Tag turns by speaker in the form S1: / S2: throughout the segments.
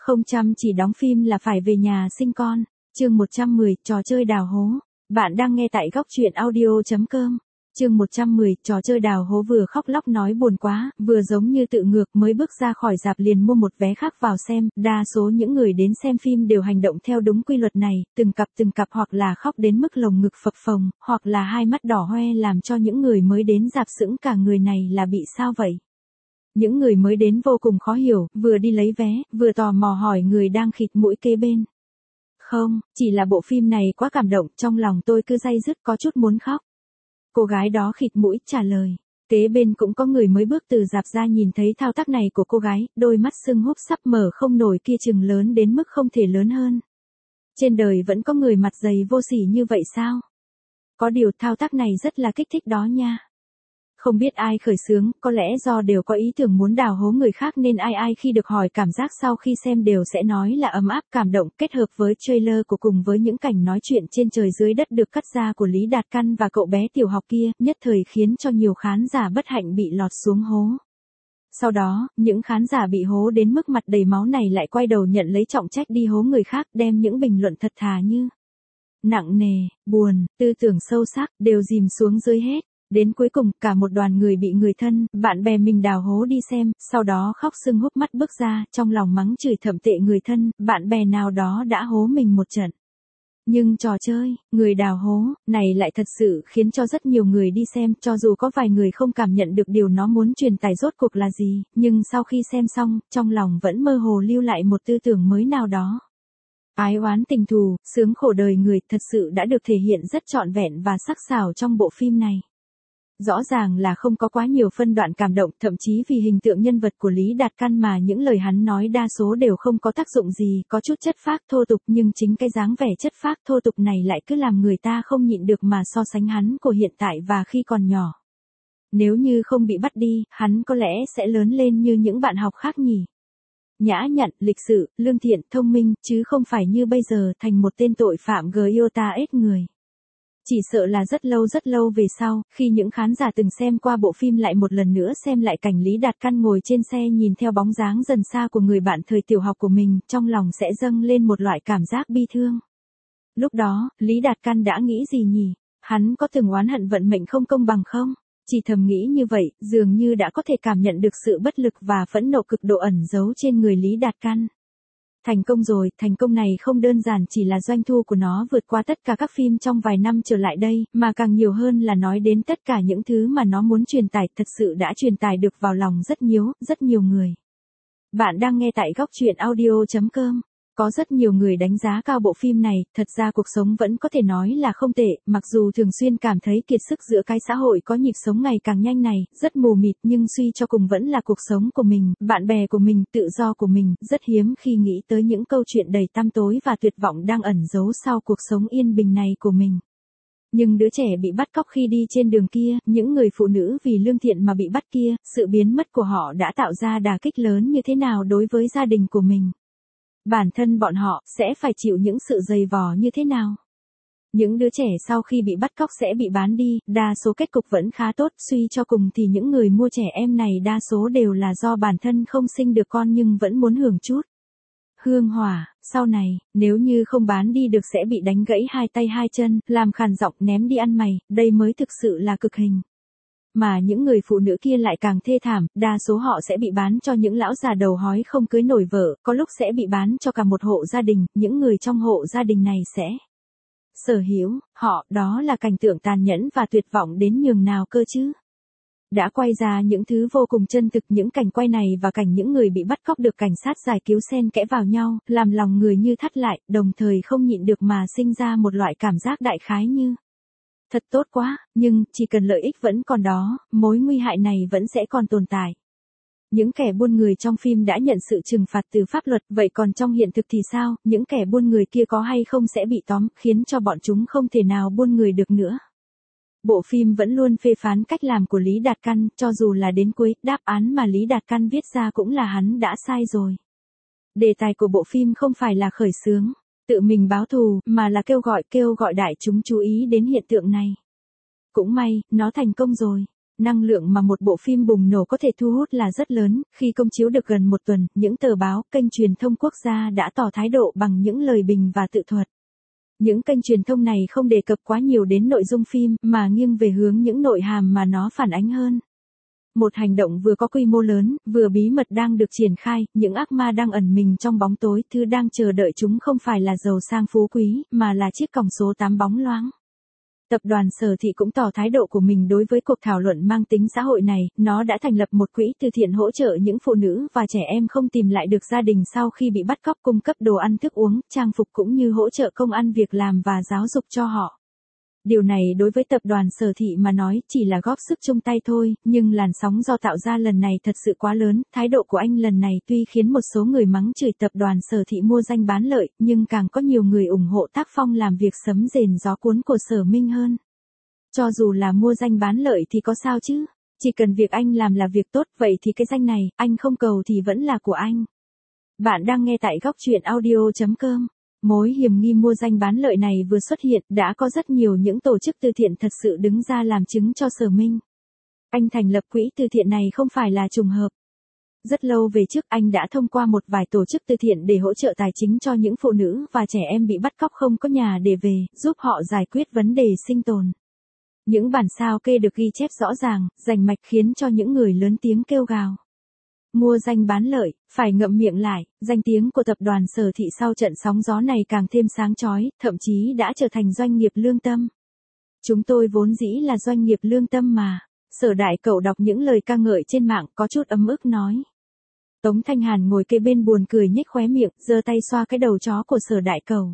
S1: Không chăm chỉ đóng phim là phải về nhà sinh con. Chương 110, trò chơi đào hố. Bạn đang nghe tại góc truyện audio.com. Chương 110, trò chơi đào hố. Vừa khóc lóc nói buồn quá, vừa giống như tự ngược, mới bước ra khỏi rạp liền mua một vé khác vào xem. Đa số những người đến xem phim đều hành động theo đúng quy luật này, từng cặp hoặc là khóc đến mức lồng ngực phập phồng, hoặc là hai mắt đỏ hoe, làm cho những người mới đến rạp sững cả người. Này là bị sao vậy? Những người mới đến vô cùng khó hiểu, vừa đi lấy vé, vừa tò mò hỏi người đang khịt mũi kế bên. Không, chỉ là bộ phim này quá cảm động, trong lòng tôi cứ day dứt, có chút muốn khóc. Cô gái đó khịt mũi trả lời. Kế bên cũng có người mới bước từ rạp ra, nhìn thấy thao tác này của cô gái, đôi mắt sưng húp sắp mở không nổi kia chừng lớn đến mức không thể lớn hơn. Trên đời vẫn có người mặt dày vô sỉ như vậy sao? Có điều thao tác này rất là kích thích đó nha. Không biết ai khởi xướng, có lẽ do đều có ý tưởng muốn đào hố người khác nên ai khi được hỏi cảm giác sau khi xem đều sẽ nói là ấm áp cảm động, kết hợp với trailer của cùng với những cảnh nói chuyện trên trời dưới đất được cắt ra của Lý Đạt Căn và cậu bé tiểu học kia, nhất thời khiến cho nhiều khán giả bất hạnh bị lọt xuống hố. Sau đó, những khán giả bị hố đến mức mặt đầy máu này lại quay đầu nhận lấy trọng trách đi hố người khác, đem những bình luận thật thà như nặng nề, buồn, tư tưởng sâu sắc, đều dìm xuống dưới hết. Đến cuối cùng, cả một đoàn người bị người thân, bạn bè mình đào hố đi xem, sau đó khóc sưng húp mắt bước ra, trong lòng mắng chửi thậm tệ người thân, bạn bè nào đó đã hố mình một trận. Nhưng trò chơi, người đào hố, này lại thật sự khiến cho rất nhiều người đi xem, cho dù có vài người không cảm nhận được điều nó muốn truyền tải rốt cuộc là gì, nhưng sau khi xem xong, trong lòng vẫn mơ hồ lưu lại một tư tưởng mới nào đó. Ái oán tình thù, sướng khổ đời người, thật sự đã được thể hiện rất trọn vẹn và sắc sảo trong bộ phim này. Rõ ràng là không có quá nhiều phân đoạn cảm động, thậm chí vì hình tượng nhân vật của Lý Đạt Căn mà những lời hắn nói đa số đều không có tác dụng gì, có chút chất phác thô tục, nhưng chính cái dáng vẻ chất phác thô tục này lại cứ làm người ta không nhịn được mà so sánh hắn của hiện tại và khi còn nhỏ. Nếu như không bị bắt đi, hắn có lẽ sẽ lớn lên như những bạn học khác nhỉ. Nhã nhặn, lịch sự, lương thiện, thông minh, chứ không phải như bây giờ thành một tên tội phạm GIOTA ết người. Chỉ sợ là rất lâu về sau, khi những khán giả từng xem qua bộ phim lại một lần nữa xem lại cảnh Lý Đạt Căn ngồi trên xe nhìn theo bóng dáng dần xa của người bạn thời tiểu học của mình, trong lòng sẽ dâng lên một loại cảm giác bi thương. Lúc đó, Lý Đạt Căn đã nghĩ gì nhỉ? Hắn có từng oán hận vận mệnh không công bằng không? Chỉ thầm nghĩ như vậy, dường như đã có thể cảm nhận được sự bất lực và phẫn nộ cực độ ẩn giấu trên người Lý Đạt Căn. Thành công rồi, thành công này không đơn giản chỉ là doanh thu của nó vượt qua tất cả các phim trong vài năm trở lại đây, mà càng nhiều hơn là nói đến tất cả những thứ mà nó muốn truyền tải, thật sự đã truyền tải được vào lòng rất nhiều người. Bạn đang nghe tại góc truyện audio.com. Có rất nhiều người đánh giá cao bộ phim này, thật ra cuộc sống vẫn có thể nói là không tệ, mặc dù thường xuyên cảm thấy kiệt sức giữa cái xã hội có nhịp sống ngày càng nhanh này, rất mù mịt, nhưng suy cho cùng vẫn là cuộc sống của mình, bạn bè của mình, tự do của mình, rất hiếm khi nghĩ tới những câu chuyện đầy tăm tối và tuyệt vọng đang ẩn giấu sau cuộc sống yên bình này của mình. Nhưng đứa trẻ bị bắt cóc khi đi trên đường kia, những người phụ nữ vì lương thiện mà bị bắt kia, sự biến mất của họ đã tạo ra đả kích lớn như thế nào đối với gia đình của mình. Bản thân bọn họ sẽ phải chịu những sự dày vò như thế nào? Những đứa trẻ sau khi bị bắt cóc sẽ bị bán đi, đa số kết cục vẫn khá tốt, suy cho cùng thì những người mua trẻ em này đa số đều là do bản thân không sinh được con nhưng vẫn muốn hưởng chút hương hỏa, sau này, nếu như không bán đi được sẽ bị đánh gãy hai tay hai chân, làm khàn giọng ném đi ăn mày, đây mới thực sự là cực hình. Mà những người phụ nữ kia lại càng thê thảm, đa số họ sẽ bị bán cho những lão già đầu hói không cưới nổi vợ, có lúc sẽ bị bán cho cả một hộ gia đình, những người trong hộ gia đình này sẽ sở hữu họ, đó là cảnh tượng tàn nhẫn và tuyệt vọng đến nhường nào cơ chứ. Đã quay ra những thứ vô cùng chân thực, những cảnh quay này và cảnh những người bị bắt cóc được cảnh sát giải cứu xen kẽ vào nhau, làm lòng người như thắt lại, đồng thời không nhịn được mà sinh ra một loại cảm giác đại khái như thật tốt quá, nhưng chỉ cần lợi ích vẫn còn đó, mối nguy hại này vẫn sẽ còn tồn tại. Những kẻ buôn người trong phim đã nhận sự trừng phạt từ pháp luật, vậy còn trong hiện thực thì sao, những kẻ buôn người kia có hay không sẽ bị tóm, khiến cho bọn chúng không thể nào buôn người được nữa. Bộ phim vẫn luôn phê phán cách làm của Lý Đạt Căn, cho dù là đến cuối, đáp án mà Lý Đạt Căn viết ra cũng là hắn đã sai rồi. Đề tài của bộ phim không phải là khởi xướng, tự mình báo thù, mà là kêu gọi đại chúng chú ý đến hiện tượng này. Cũng may, nó thành công rồi. Năng lượng mà một bộ phim bùng nổ có thể thu hút là rất lớn, khi công chiếu được gần một tuần, những tờ báo, kênh truyền thông quốc gia đã tỏ thái độ bằng những lời bình và tự thuật. Những kênh truyền thông này không đề cập quá nhiều đến nội dung phim, mà nghiêng về hướng những nội hàm mà nó phản ánh hơn. Một hành động vừa có quy mô lớn, vừa bí mật đang được triển khai, những ác ma đang ẩn mình trong bóng tối, thứ đang chờ đợi chúng không phải là giàu sang phú quý, mà là chiếc còng số 8 bóng loáng. Tập đoàn Sở Thị cũng tỏ thái độ của mình đối với cuộc thảo luận mang tính xã hội này, nó đã thành lập một quỹ từ thiện hỗ trợ những phụ nữ và trẻ em không tìm lại được gia đình sau khi bị bắt cóc, cung cấp đồ ăn thức uống, trang phục cũng như hỗ trợ công ăn việc làm và giáo dục cho họ. Điều này đối với tập đoàn Sở Thị mà nói chỉ là góp sức chung tay thôi, nhưng làn sóng do tạo ra lần này thật sự quá lớn. Thái độ của anh lần này tuy khiến một số người mắng chửi tập đoàn Sở Thị mua danh bán lợi, nhưng càng có nhiều người ủng hộ tác phong làm việc sấm rền gió cuốn của Sở Minh hơn. Cho dù là mua danh bán lợi thì có sao chứ? Chỉ cần việc anh làm là việc tốt, vậy thì cái danh này, anh không cầu thì vẫn là của anh. Bạn đang nghe tại góc truyện audio.com. Mối hiểm nghi mua danh bán lợi này vừa xuất hiện, đã có rất nhiều những tổ chức từ thiện thật sự đứng ra làm chứng cho Sở Minh. Anh thành lập quỹ từ thiện này không phải là trùng hợp. Rất lâu về trước anh đã thông qua một vài tổ chức từ thiện để hỗ trợ tài chính cho những phụ nữ và trẻ em bị bắt cóc không có nhà để về, giúp họ giải quyết vấn đề sinh tồn. Những bản sao kê được ghi chép rõ ràng, rành mạch khiến cho những người lớn tiếng kêu gào. Mua danh bán lợi, phải ngậm miệng lại. Danh tiếng của tập đoàn Sở Thị sau trận sóng gió này càng thêm sáng chói, thậm chí đã trở thành doanh nghiệp lương tâm. Chúng tôi vốn dĩ là doanh nghiệp lương tâm mà. Sở Đại Cẩu đọc những lời ca ngợi trên mạng có chút ấm ức nói. Tống Thanh Hàn ngồi kế bên buồn cười nhếch khóe miệng, giơ tay xoa cái đầu chó của Sở Đại Cẩu.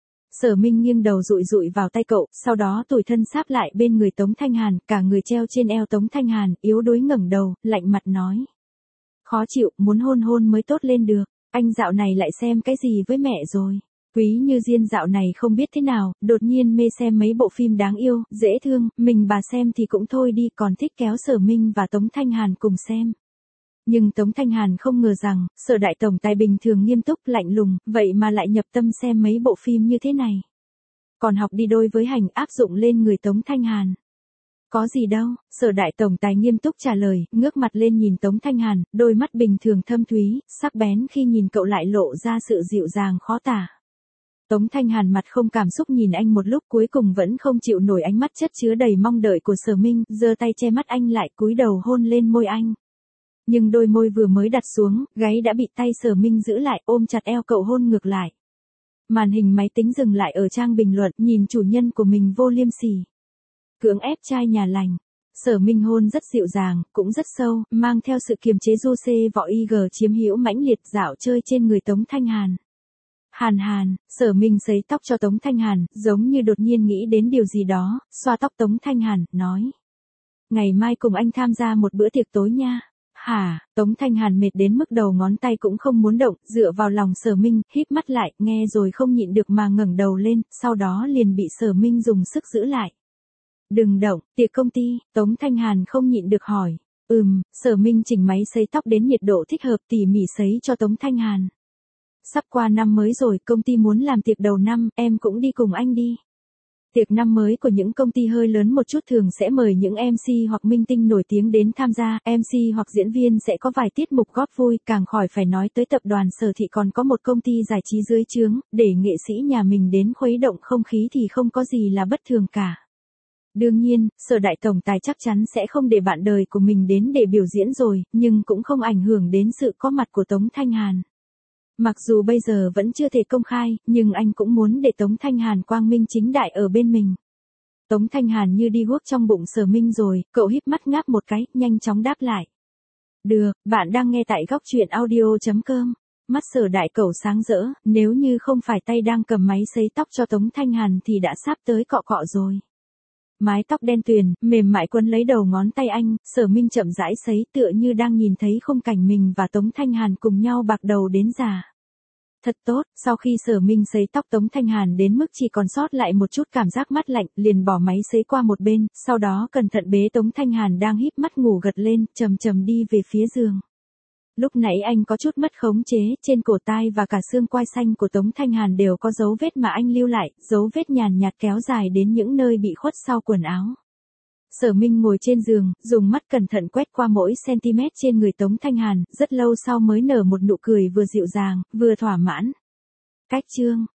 S1: Sở Minh nghiêng đầu dụi dụi vào tay cậu, sau đó tủi thân sáp lại bên người Tống Thanh Hàn, cả người treo trên eo Tống Thanh Hàn, yếu đuối ngẩng đầu, lạnh mặt nói. Khó chịu, muốn hôn hôn mới tốt lên được, anh dạo này lại xem cái gì với mẹ rồi. Quý Như Diên dạo này không biết thế nào, đột nhiên mê xem mấy bộ phim đáng yêu, dễ thương, mình bà xem thì cũng thôi đi, còn thích kéo Sở Minh và Tống Thanh Hàn cùng xem. Nhưng Tống Thanh Hàn không ngờ rằng, Sở Đại Tổng Tài bình thường nghiêm túc lạnh lùng, vậy mà lại nhập tâm xem mấy bộ phim như thế này. Còn học đi đôi với hành áp dụng lên người Tống Thanh Hàn. Có gì đâu, Sở Đại Tổng Tài nghiêm túc trả lời, ngước mặt lên nhìn Tống Thanh Hàn, đôi mắt bình thường thâm thúy, sắc bén khi nhìn cậu lại lộ ra sự dịu dàng khó tả. Tống Thanh Hàn mặt không cảm xúc nhìn anh một lúc, cuối cùng vẫn không chịu nổi ánh mắt chất chứa đầy mong đợi của Sở Minh, giơ tay che mắt anh lại, cúi đầu hôn lên môi anh. Nhưng đôi môi vừa mới đặt xuống, gáy đã bị tay Sở Minh giữ lại, ôm chặt eo cậu hôn ngược lại. Màn hình máy tính dừng lại ở trang bình luận, nhìn chủ nhân của mình vô liêm sỉ. Cưỡng ép trai nhà lành. Sở Minh hôn rất dịu dàng, cũng rất sâu, mang theo sự kiềm chế du xê võ IG chiếm hữu mãnh liệt dạo chơi trên người Tống Thanh Hàn. Hàn, Sở Minh sấy tóc cho Tống Thanh Hàn, giống như đột nhiên nghĩ đến điều gì đó, xoa tóc Tống Thanh Hàn, nói. Ngày mai cùng anh tham gia một bữa tiệc tối nha. Hả, Tống Thanh Hàn mệt đến mức đầu ngón tay cũng không muốn động, dựa vào lòng Sở Minh, híp mắt lại, nghe rồi không nhịn được mà ngẩng đầu lên, sau đó liền bị Sở Minh dùng sức giữ lại. Đừng động, tiệc công ty, Tống Thanh Hàn không nhịn được hỏi. Sở Minh chỉnh máy sấy tóc đến nhiệt độ thích hợp tỉ mỉ sấy cho Tống Thanh Hàn. Sắp qua năm mới rồi, công ty muốn làm tiệc đầu năm, em cũng đi cùng anh đi. Tiệc năm mới của những công ty hơi lớn một chút thường sẽ mời những MC hoặc minh tinh nổi tiếng đến tham gia, MC hoặc diễn viên sẽ có vài tiết mục góp vui, càng khỏi phải nói tới tập đoàn Sở Thị còn có một công ty giải trí dưới trướng, để nghệ sĩ nhà mình đến khuấy động không khí thì không có gì là bất thường cả. Đương nhiên, Sở Đại Tổng Tài chắc chắn sẽ không để bạn đời của mình đến để biểu diễn rồi, nhưng cũng không ảnh hưởng đến sự có mặt của Tống Thanh Hàn. Mặc dù bây giờ vẫn chưa thể công khai, nhưng anh cũng muốn để Tống Thanh Hàn quang minh chính đại ở bên mình. Tống Thanh Hàn như đi guốc trong bụng Sở Minh rồi, cậu híp mắt ngáp một cái, nhanh chóng đáp lại. Được, bạn đang nghe tại góc truyện audio.com. Mắt Sở Đại Cẩu sáng rỡ, nếu như không phải tay đang cầm máy sấy tóc cho Tống Thanh Hàn thì đã sắp tới cọ cọ rồi. Mái tóc đen tuyền, mềm mại quấn lấy đầu ngón tay anh, Sở Minh chậm rãi sấy tựa như đang nhìn thấy khung cảnh mình và Tống Thanh Hàn cùng nhau bạc đầu đến già. Thật tốt, sau khi Sở Minh sấy tóc Tống Thanh Hàn đến mức chỉ còn sót lại một chút cảm giác mát lạnh, liền bỏ máy sấy qua một bên, sau đó cẩn thận bế Tống Thanh Hàn đang híp mắt ngủ gật lên, chậm chậm đi về phía giường. Lúc nãy anh có chút mất khống chế, trên cổ tai và cả xương quai xanh của Tống Thanh Hàn đều có dấu vết mà anh lưu lại, dấu vết nhàn nhạt kéo dài đến những nơi bị khuất sau quần áo. Sở Minh ngồi trên giường, dùng mắt cẩn thận quét qua mỗi cm trên người Tống Thanh Hàn, rất lâu sau mới nở một nụ cười vừa dịu dàng, vừa thỏa mãn. Cách chương